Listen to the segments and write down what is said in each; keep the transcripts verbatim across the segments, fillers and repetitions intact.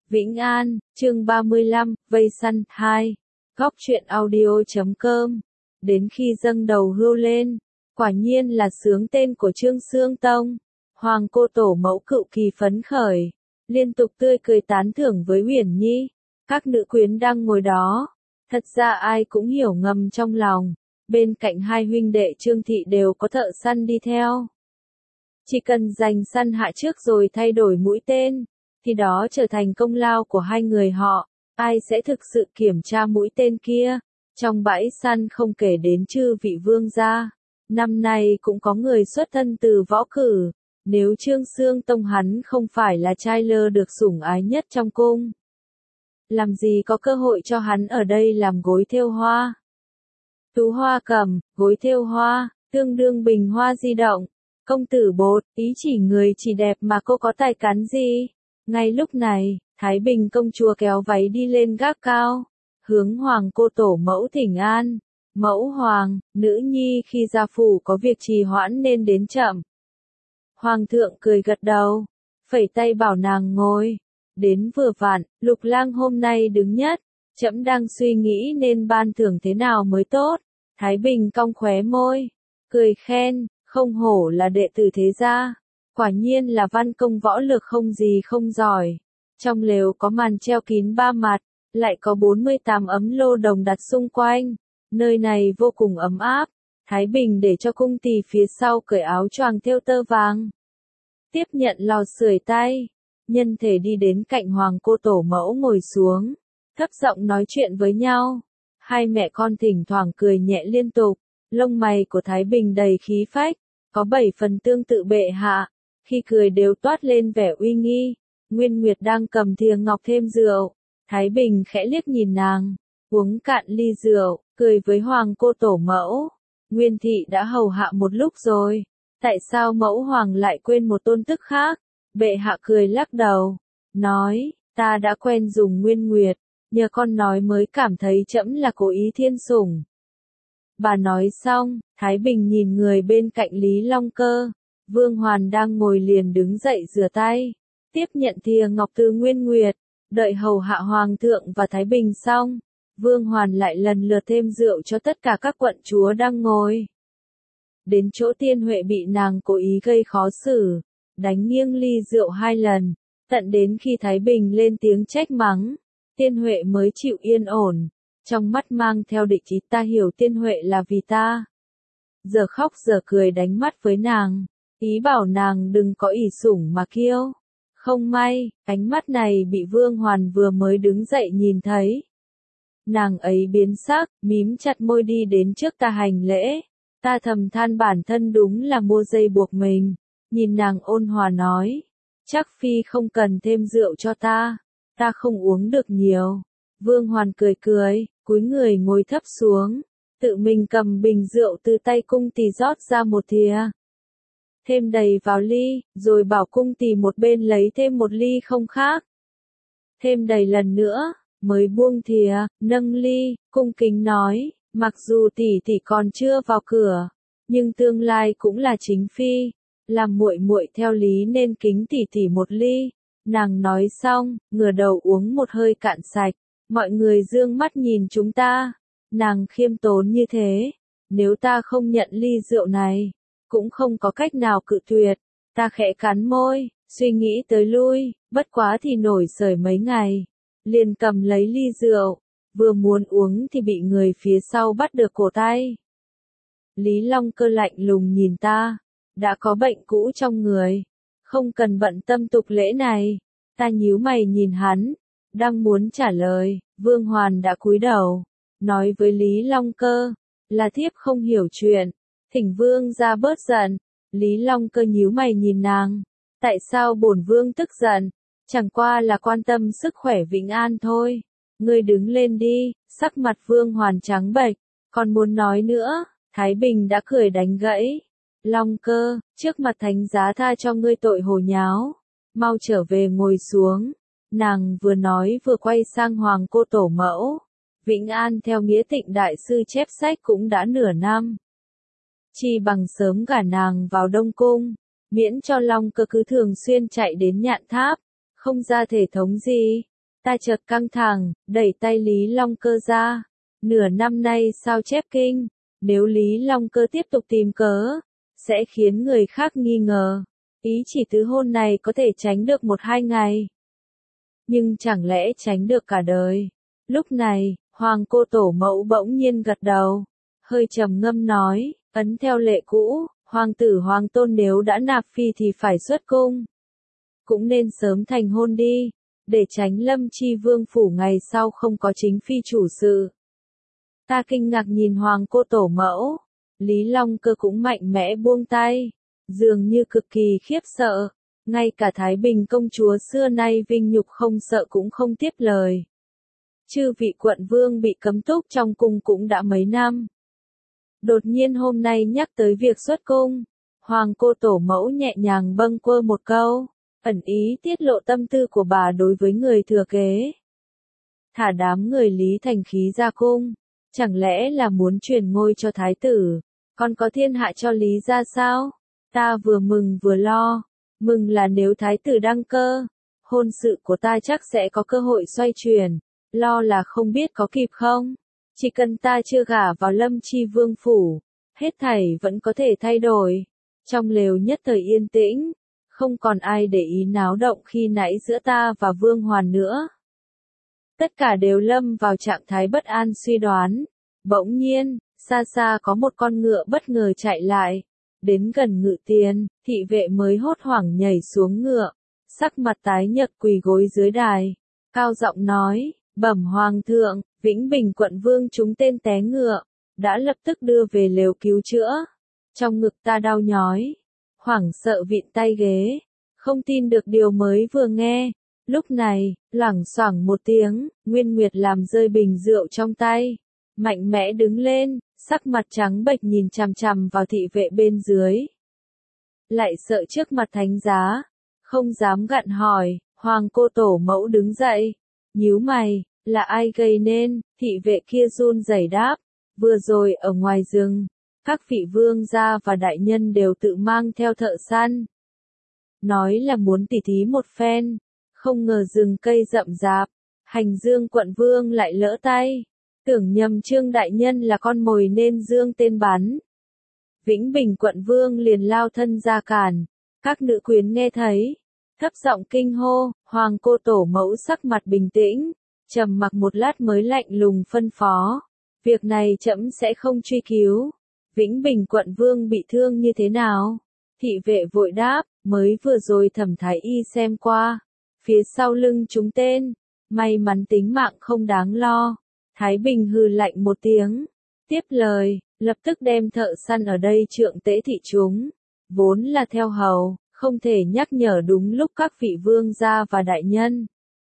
Vĩnh An, chương ba mươi lăm, vây săn, hai. Góc truyện audio chấm com. Đến khi dâng đầu hươu lên, quả nhiên là sướng tên của Trương Xương Tông. Hoàng cô tổ mẫu cựu kỳ phấn khởi, liên tục tươi cười tán thưởng với Uyển Nhi. Các nữ quyến đang ngồi đó, thật ra ai cũng hiểu ngầm trong lòng, bên cạnh hai huynh đệ Trương Thị đều có thợ săn đi theo. Chỉ cần giành săn hạ trước rồi thay đổi mũi tên, thì đó trở thành công lao của hai người họ. Ai sẽ thực sự kiểm tra mũi tên kia? Trong bãi săn không kể đến chư vị vương gia, năm nay cũng có người xuất thân từ võ cử. Nếu Trương Xương Tông hắn không phải là trai lơ được sủng ái nhất trong cung, làm gì có cơ hội cho hắn ở đây làm gối thêu hoa. Tú hoa cầm, gối thêu hoa, tương đương bình hoa di động. Công tử Bột, ý chỉ người chỉ đẹp mà cô có tài cán gì? Ngay lúc này, Thái Bình công chúa kéo váy đi lên gác cao, hướng hoàng cô tổ mẫu thỉnh an. Mẫu hoàng, nữ nhi khi gia phủ có việc trì hoãn nên đến chậm. Hoàng thượng cười gật đầu, phẩy tay bảo nàng ngồi. Đến vừa vặn, Lục Lang hôm nay đứng nhất, trẫm đang suy nghĩ nên ban thưởng thế nào mới tốt. Thái Bình cong khóe môi, cười khen, không hổ là đệ tử thế gia, quả nhiên là văn công võ lược không gì không giỏi. Trong lều có màn treo kín ba mặt, lại có bốn mươi tám ấm lô đồng đặt xung quanh, nơi này vô cùng ấm áp. Thái Bình để cho cung tỳ phía sau cởi áo choàng thêu tơ vàng, tiếp nhận lò sưởi tay, nhân thể đi đến cạnh hoàng cô tổ mẫu ngồi xuống, thấp giọng nói chuyện với nhau. Hai mẹ con thỉnh thoảng cười nhẹ liên tục, lông mày của Thái Bình đầy khí phách, có bảy phần tương tự bệ hạ, khi cười đều toát lên vẻ uy nghi. Nguyên Nguyệt đang cầm thìa ngọc thêm rượu, Thái Bình khẽ liếc nhìn nàng, uống cạn ly rượu, cười với hoàng cô tổ mẫu. Nguyên thị đã hầu hạ một lúc rồi, tại sao mẫu hoàng lại quên một tôn tức khác? Bệ hạ cười lắc đầu, nói, ta đã quen dùng Nguyên Nguyệt, nhờ con nói mới cảm thấy trẫm là cố ý thiên sủng. Bà nói xong, Thái Bình nhìn người bên cạnh Lý Long Cơ. Vương Hoàn đang ngồi liền đứng dậy rửa tay, tiếp nhận thìa ngọc từ Nguyên Nguyệt, đợi hầu hạ hoàng thượng và Thái Bình xong, Vương Hoàn lại lần lượt thêm rượu cho tất cả các quận chúa đang ngồi. Đến chỗ Tiên Huệ bị nàng cố ý gây khó xử, đánh nghiêng ly rượu hai lần, tận đến khi Thái Bình lên tiếng trách mắng, Tiên Huệ mới chịu yên ổn, trong mắt mang theo địch ý. Ta hiểu Tiên Huệ là vì ta. Giờ khóc giờ cười đánh mắt với nàng, ý bảo nàng đừng có ỷ sủng mà kiêu. Không may, ánh mắt này bị Vương Hoàn vừa mới đứng dậy nhìn thấy. Nàng ấy biến sắc, mím chặt môi đi đến trước ta hành lễ. Ta thầm than bản thân đúng là mua dây buộc mình. Nhìn nàng ôn hòa nói, chắc phi không cần thêm rượu cho ta, ta không uống được nhiều. Vương Hoàn cười cười, cúi người ngồi thấp xuống, tự mình cầm bình rượu từ tay cung tỳ rót ra một thìa, thêm đầy vào ly, rồi bảo cung tỳ một bên lấy thêm một ly không khác. Thêm đầy lần nữa, mới buông thìa, nâng ly, cung kính nói, mặc dù tỷ tỷ còn chưa vào cửa, nhưng tương lai cũng là chính phi, làm muội muội theo lý nên kính tỷ tỷ một ly. Nàng nói xong, ngửa đầu uống một hơi cạn sạch, mọi người dương mắt nhìn chúng ta. Nàng khiêm tốn như thế, nếu ta không nhận ly rượu này, cũng không có cách nào cự tuyệt. Ta khẽ cắn môi, suy nghĩ tới lui, bất quá thì nổi sởi mấy ngày, liền cầm lấy ly rượu, vừa muốn uống thì bị người phía sau bắt được cổ tay. Lý Long Cơ lạnh lùng nhìn ta, đã có bệnh cũ trong người, không cần bận tâm tục lễ này. Ta nhíu mày nhìn hắn, đang muốn trả lời, Vương Hoàn đã cúi đầu, nói với Lý Long Cơ, là thiếp không hiểu chuyện, thỉnh vương ra bớt giận. Lý Long Cơ nhíu mày nhìn nàng, tại sao bổn vương tức giận, chẳng qua là quan tâm sức khỏe Vĩnh An thôi. Ngươi đứng lên đi. Sắc mặt Vương Hoàn trắng bệch, còn muốn nói nữa, Thái Bình đã cười đánh gãy. Long Cơ, trước mặt thánh giá tha cho ngươi tội hồ nháo, mau trở về ngồi xuống. Nàng vừa nói vừa quay sang hoàng cô tổ mẫu. Vĩnh An theo nghĩa Tịnh đại sư chép sách cũng đã nửa năm, chi bằng sớm gả nàng vào Đông Cung, miễn cho Long Cơ cứ thường xuyên chạy đến Nhạn Tháp, không ra thể thống gì. Ta chợt căng thẳng, đẩy tay Lý Long Cơ ra. Nửa năm nay sao chép kinh, nếu Lý Long Cơ tiếp tục tìm cớ, sẽ khiến người khác nghi ngờ. Ý chỉ tứ hôn này có thể tránh được một hai ngày. Nhưng chẳng lẽ tránh được cả đời. Lúc này, Hoàng cô tổ mẫu bỗng nhiên gật đầu. Hơi trầm ngâm nói, ấn theo lệ cũ, hoàng tử hoàng tôn nếu đã nạp phi thì phải xuất cung. Cũng nên sớm thành hôn đi, để tránh Lâm Chi Vương phủ ngày sau không có chính phi chủ sự. Ta kinh ngạc nhìn Hoàng cô tổ mẫu, Lý Long Cơ cũng mạnh mẽ buông tay, dường như cực kỳ khiếp sợ, ngay cả Thái Bình công chúa xưa nay vinh nhục không sợ cũng không tiếp lời. Chư vị quận vương bị cấm túc trong cung cũng đã mấy năm. Đột nhiên hôm nay nhắc tới việc xuất cung, Hoàng cô tổ mẫu nhẹ nhàng bâng quơ một câu, ẩn ý tiết lộ tâm tư của bà đối với người thừa kế. Thả đám người Lý thành khí ra cung, chẳng lẽ là muốn truyền ngôi cho thái tử, còn có thiên hạ cho Lý ra sao? Ta vừa mừng vừa lo, mừng là nếu thái tử đăng cơ, hôn sự của ta chắc sẽ có cơ hội xoay chuyển, lo là không biết có kịp không? Chỉ cần ta chưa gả vào Lâm Chi Vương phủ, hết thảy vẫn có thể thay đổi. Trong lều nhất thời yên tĩnh, không còn ai để ý náo động khi nãy giữa ta và Vương Hoàn nữa. Tất cả đều lâm vào trạng thái bất an suy đoán. Bỗng nhiên, xa xa có một con ngựa bất ngờ chạy lại. Đến gần ngự tiền, thị vệ mới hốt hoảng nhảy xuống ngựa, sắc mặt tái nhợt quỳ gối dưới đài. Cao giọng nói, bẩm hoàng thượng, Vĩnh Bình quận vương chúng tên té ngựa, đã lập tức đưa về lều cứu chữa. Trong ngực ta đau nhói, hoảng sợ vịn tay ghế, không tin được điều mới vừa nghe. Lúc này, loảng xoảng một tiếng, Nguyên Nguyệt làm rơi bình rượu trong tay, mạnh mẽ đứng lên, sắc mặt trắng bệch nhìn chằm chằm vào thị vệ bên dưới. Lại sợ trước mặt thánh giá, không dám gặn hỏi, Hoàng cô tổ mẫu đứng dậy, nhíu mày, là ai gây nên? Thị vệ kia run rẩy đáp, vừa rồi ở ngoài rừng, các vị vương gia và đại nhân đều tự mang theo thợ săn. Nói là muốn tỉ thí một phen, không ngờ rừng cây rậm rạp, Hành Dương quận vương lại lỡ tay, tưởng nhầm Trương đại nhân là con mồi nên dương tên bắn. Vĩnh Bình quận vương liền lao thân ra cản, các nữ quyến nghe thấy, thấp giọng kinh hô. Hoàng cô tổ mẫu sắc mặt bình tĩnh, trầm mặc một lát mới lạnh lùng phân phó, việc này trẫm sẽ không truy cứu. Vĩnh Bình quận vương bị thương như thế nào? Thị vệ vội đáp, mới vừa rồi Thẩm thái y xem qua, phía sau lưng chúng tên, may mắn tính mạng không đáng lo. Thái Bình hừ lạnh một tiếng, tiếp lời, lập tức đem thợ săn ở đây trượng tễ thị chúng, vốn là theo hầu, không thể nhắc nhở đúng lúc các vị vương gia và đại nhân.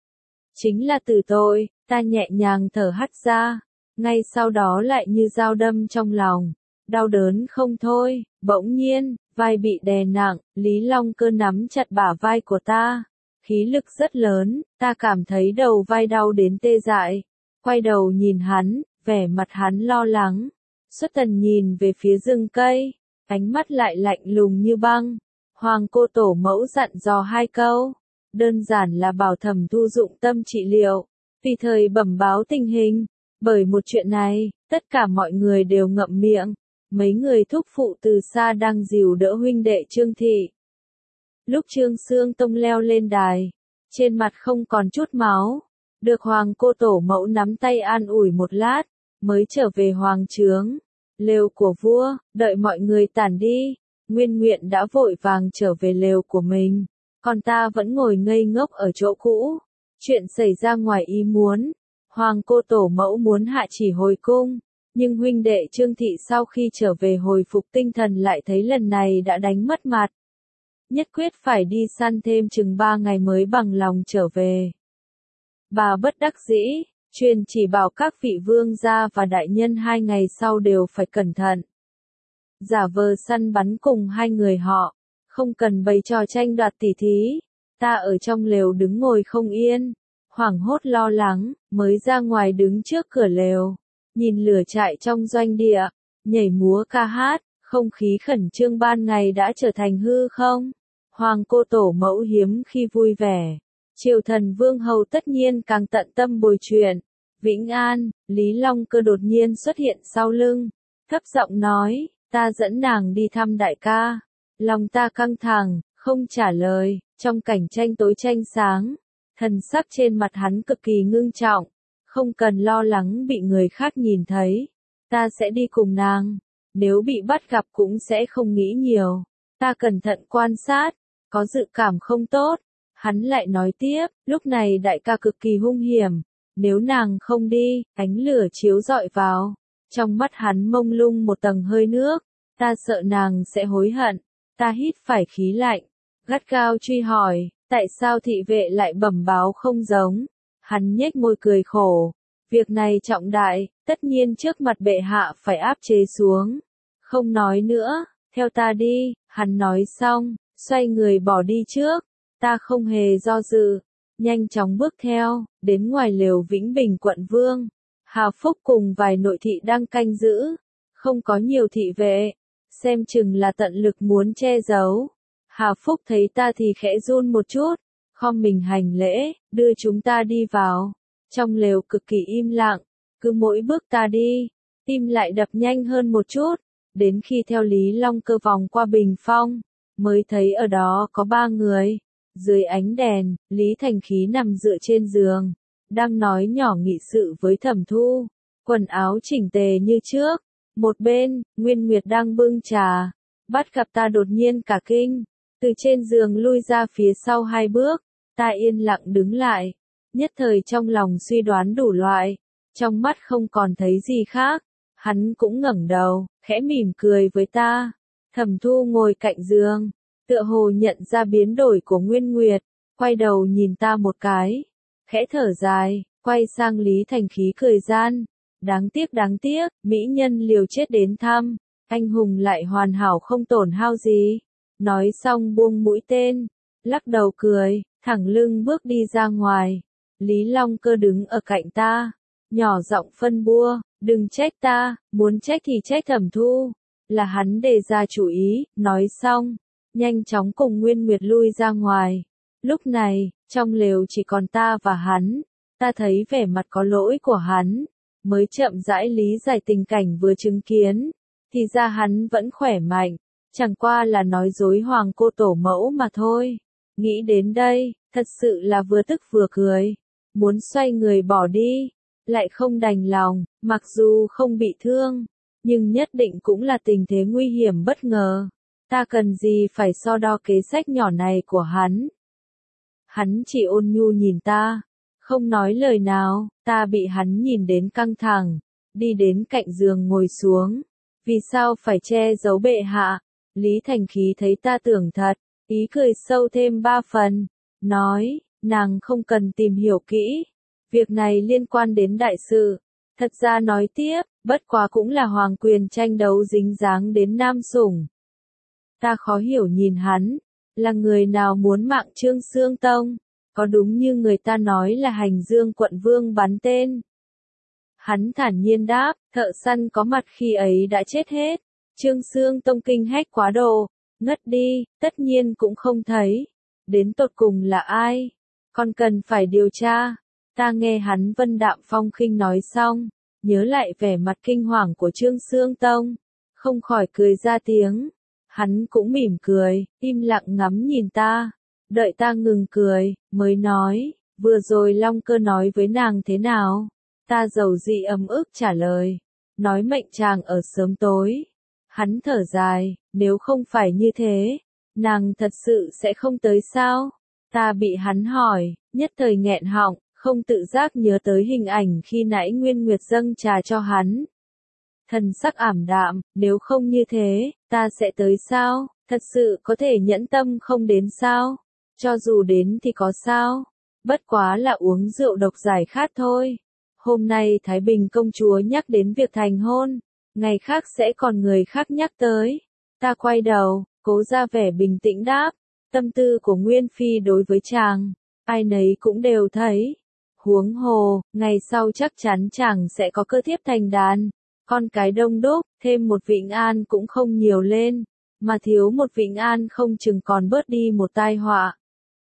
Chính là từ tội, ta nhẹ nhàng thở hắt ra, ngay sau đó lại như dao đâm trong lòng, đau đớn không thôi. Bỗng nhiên, vai bị đè nặng, Lý Long Cơ nắm chặt bả vai của ta, khí lực rất lớn, ta cảm thấy đầu vai đau đến tê dại, quay đầu nhìn hắn, vẻ mặt hắn lo lắng, xuất thần nhìn về phía rừng cây, ánh mắt lại lạnh lùng như băng. Hoàng cô tổ mẫu dặn dò hai câu, đơn giản là bảo Thẩm Thu dụng tâm trị liệu, tùy thời bẩm báo tình hình. Bởi một chuyện này, tất cả mọi người đều ngậm miệng, mấy người thúc phụ từ xa đang dìu đỡ huynh đệ Trương Thị. Lúc Trương Xương Tông leo lên đài, trên mặt không còn chút máu, được Hoàng cô tổ mẫu nắm tay an ủi một lát, mới trở về hoàng trướng. Lều của vua, đợi mọi người tản đi, Nguyên Nguyện đã vội vàng trở về lều của mình, còn ta vẫn ngồi ngây ngốc ở chỗ cũ. Chuyện xảy ra ngoài ý muốn, Hoàng cô tổ mẫu muốn hạ chỉ hồi cung, nhưng huynh đệ Trương Thị sau khi trở về hồi phục tinh thần lại thấy lần này đã đánh mất mặt. Nhất quyết phải đi săn thêm chừng ba ngày mới bằng lòng trở về. Bà bất đắc dĩ, truyền chỉ bảo các vị vương gia và đại nhân hai ngày sau đều phải cẩn thận. Giả vờ săn bắn cùng hai người họ, không cần bày trò tranh đoạt tỉ thí. Ta ở trong lều đứng ngồi không yên, hoảng hốt lo lắng, mới ra ngoài đứng trước cửa lều, nhìn lửa trại trong doanh địa, nhảy múa ca hát, không khí khẩn trương ban ngày đã trở thành hư không. Hoàng cô tổ mẫu hiếm khi vui vẻ, Triều thần vương hầu tất nhiên càng tận tâm bồi chuyện. Vĩnh An, Lý Long Cơ đột nhiên xuất hiện sau lưng, thấp giọng nói, ta dẫn nàng đi thăm đại ca. Lòng ta căng thẳng, không trả lời, trong cảnh tranh tối tranh sáng, thần sắc trên mặt hắn cực kỳ ngưng trọng, không cần lo lắng bị người khác nhìn thấy, ta sẽ đi cùng nàng, nếu bị bắt gặp cũng sẽ không nghĩ nhiều, ta cẩn thận quan sát, có dự cảm không tốt. Hắn lại nói tiếp, lúc này đại ca cực kỳ hung hiểm, nếu nàng không đi, ánh lửa chiếu rọi vào, trong mắt hắn mông lung một tầng hơi nước, ta sợ nàng sẽ hối hận, ta hít phải khí lạnh, gắt gao truy hỏi, tại sao thị vệ lại bẩm báo không giống, hắn nhếch môi cười khổ, việc này trọng đại, tất nhiên trước mặt bệ hạ phải áp chế xuống, không nói nữa, theo ta đi, hắn nói xong, xoay người bỏ đi trước. Ta không hề do dự, nhanh chóng bước theo, đến ngoài lều Vĩnh Bình quận Vương. Hà Phúc cùng vài nội thị đang canh giữ, không có nhiều thị vệ, xem chừng là tận lực muốn che giấu. Hà Phúc thấy ta thì khẽ run một chút, khom mình hành lễ, đưa chúng ta đi vào. Trong lều cực kỳ im lặng, cứ mỗi bước ta đi, tim lại đập nhanh hơn một chút, đến khi theo Lý Long Cơ vòng qua bình phong, mới thấy ở đó có ba người. Dưới ánh đèn, Lý Thành Khí nằm dựa trên giường, đang nói nhỏ nghị sự với Thẩm Thu, quần áo chỉnh tề như trước. Một bên, Nguyên Nguyệt đang bưng trà, bắt gặp ta đột nhiên cả kinh, từ trên giường lui ra phía sau hai bước, ta yên lặng đứng lại, nhất thời trong lòng suy đoán đủ loại, trong mắt không còn thấy gì khác, hắn cũng ngẩng đầu, khẽ mỉm cười với ta. Thẩm Thu ngồi cạnh giường, tựa hồ nhận ra biến đổi của Nguyên Nguyệt, quay đầu nhìn ta một cái, khẽ thở dài, quay sang Lý Thành Khí cười gian, đáng tiếc đáng tiếc, mỹ nhân liều chết đến thăm, anh hùng lại hoàn hảo không tổn hao gì, nói xong buông mũi tên, lắc đầu cười, thẳng lưng bước đi ra ngoài, Lý Long Cơ đứng ở cạnh ta, nhỏ giọng phân bua, đừng trách ta, muốn trách thì trách Thẩm Thu, là hắn đề ra chủ ý, nói xong. Nhanh chóng cùng Nguyên Nguyệt lui ra ngoài. Lúc này, trong lều chỉ còn ta và hắn, ta thấy vẻ mặt có lỗi của hắn, mới chậm rãi lý giải tình cảnh vừa chứng kiến, thì ra hắn vẫn khỏe mạnh, chẳng qua là nói dối hoàng cô tổ mẫu mà thôi. Nghĩ đến đây, thật sự là vừa tức vừa cười, muốn xoay người bỏ đi, lại không đành lòng, mặc dù không bị thương, nhưng nhất định cũng là tình thế nguy hiểm bất ngờ. Ta cần gì phải so đo kế sách nhỏ này của hắn. Hắn chỉ ôn nhu nhìn ta, không nói lời nào, ta bị hắn nhìn đến căng thẳng, đi đến cạnh giường ngồi xuống. Vì sao phải che giấu bệ hạ? Lý Thành Khí thấy ta tưởng thật, ý cười sâu thêm ba phần, nói, nàng không cần tìm hiểu kỹ, việc này liên quan đến đại sự. Thật ra nói tiếp, bất quá cũng là hoàng quyền tranh đấu dính dáng đến nam sủng. Ta khó hiểu nhìn hắn, là người nào muốn mạng Trương Xương Tông, có đúng như người ta nói là Hành Dương quận vương bắn tên. Hắn thản nhiên đáp, thợ săn có mặt khi ấy đã chết hết, Trương Xương Tông kinh hách quá độ, ngất đi, tất nhiên cũng không thấy, đến tột cùng là ai, còn cần phải điều tra. Ta nghe hắn vân đạm phong khinh nói xong, nhớ lại vẻ mặt kinh hoàng của Trương Xương Tông, không khỏi cười ra tiếng. Hắn cũng mỉm cười, im lặng ngắm nhìn ta, đợi ta ngừng cười, mới nói, vừa rồi Long Cơ nói với nàng thế nào? Ta dầu dị ấm ức trả lời, nói mệnh chàng ở sớm tối. Hắn thở dài, nếu không phải như thế, nàng thật sự sẽ không tới sao? Ta bị hắn hỏi, nhất thời nghẹn họng, không tự giác nhớ tới hình ảnh khi nãy Nguyên Nguyệt dâng trà cho hắn. Thần sắc ảm đạm, nếu không như thế, ta sẽ tới sao? Thật sự có thể nhẫn tâm không đến sao? Cho dù đến thì có sao? Bất quá là uống rượu độc giải khát thôi. Hôm nay Thái Bình công chúa nhắc đến việc thành hôn, ngày khác sẽ còn người khác nhắc tới. Ta quay đầu, cố ra vẻ bình tĩnh đáp, tâm tư của Nguyên Phi đối với chàng, ai nấy cũng đều thấy. Huống hồ, ngày sau chắc chắn chàng sẽ có cơ thiếp thành đàn. Con cái đông đúc, thêm một Vĩnh An cũng không nhiều lên, mà thiếu một Vĩnh An không chừng còn bớt đi một tai họa.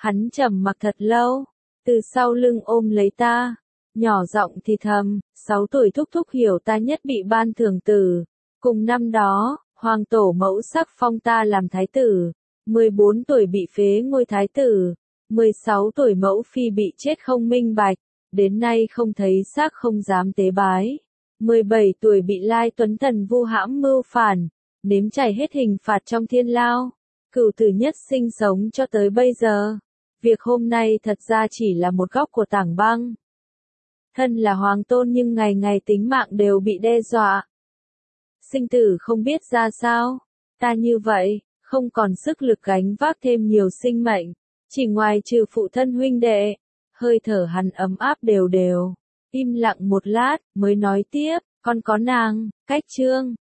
Hắn trầm mặc thật lâu, từ sau lưng ôm lấy ta, nhỏ giọng thì thầm, sáu tuổi thúc thúc hiểu ta nhất bị ban thưởng tử. Cùng năm đó, hoàng tổ mẫu sắc phong ta làm thái tử, mười bốn tuổi bị phế ngôi thái tử, mười sáu tuổi mẫu phi bị chết không minh bạch, đến nay không thấy xác không dám tế bái. mười bảy tuổi bị Lai Tuấn Thần vu hãm mưu phản, nếm trải hết hình phạt trong thiên lao, cửu tử nhất sinh sống cho tới bây giờ. Việc hôm nay thật ra chỉ là một góc của tảng băng. Thân là hoàng tôn nhưng ngày ngày tính mạng đều bị đe dọa. Sinh tử không biết ra sao, ta như vậy, không còn sức lực gánh vác thêm nhiều sinh mệnh, chỉ ngoài trừ phụ thân huynh đệ, hơi thở hắn ấm áp đều đều. Im lặng một lát, mới nói tiếp, con có nàng, cách trương,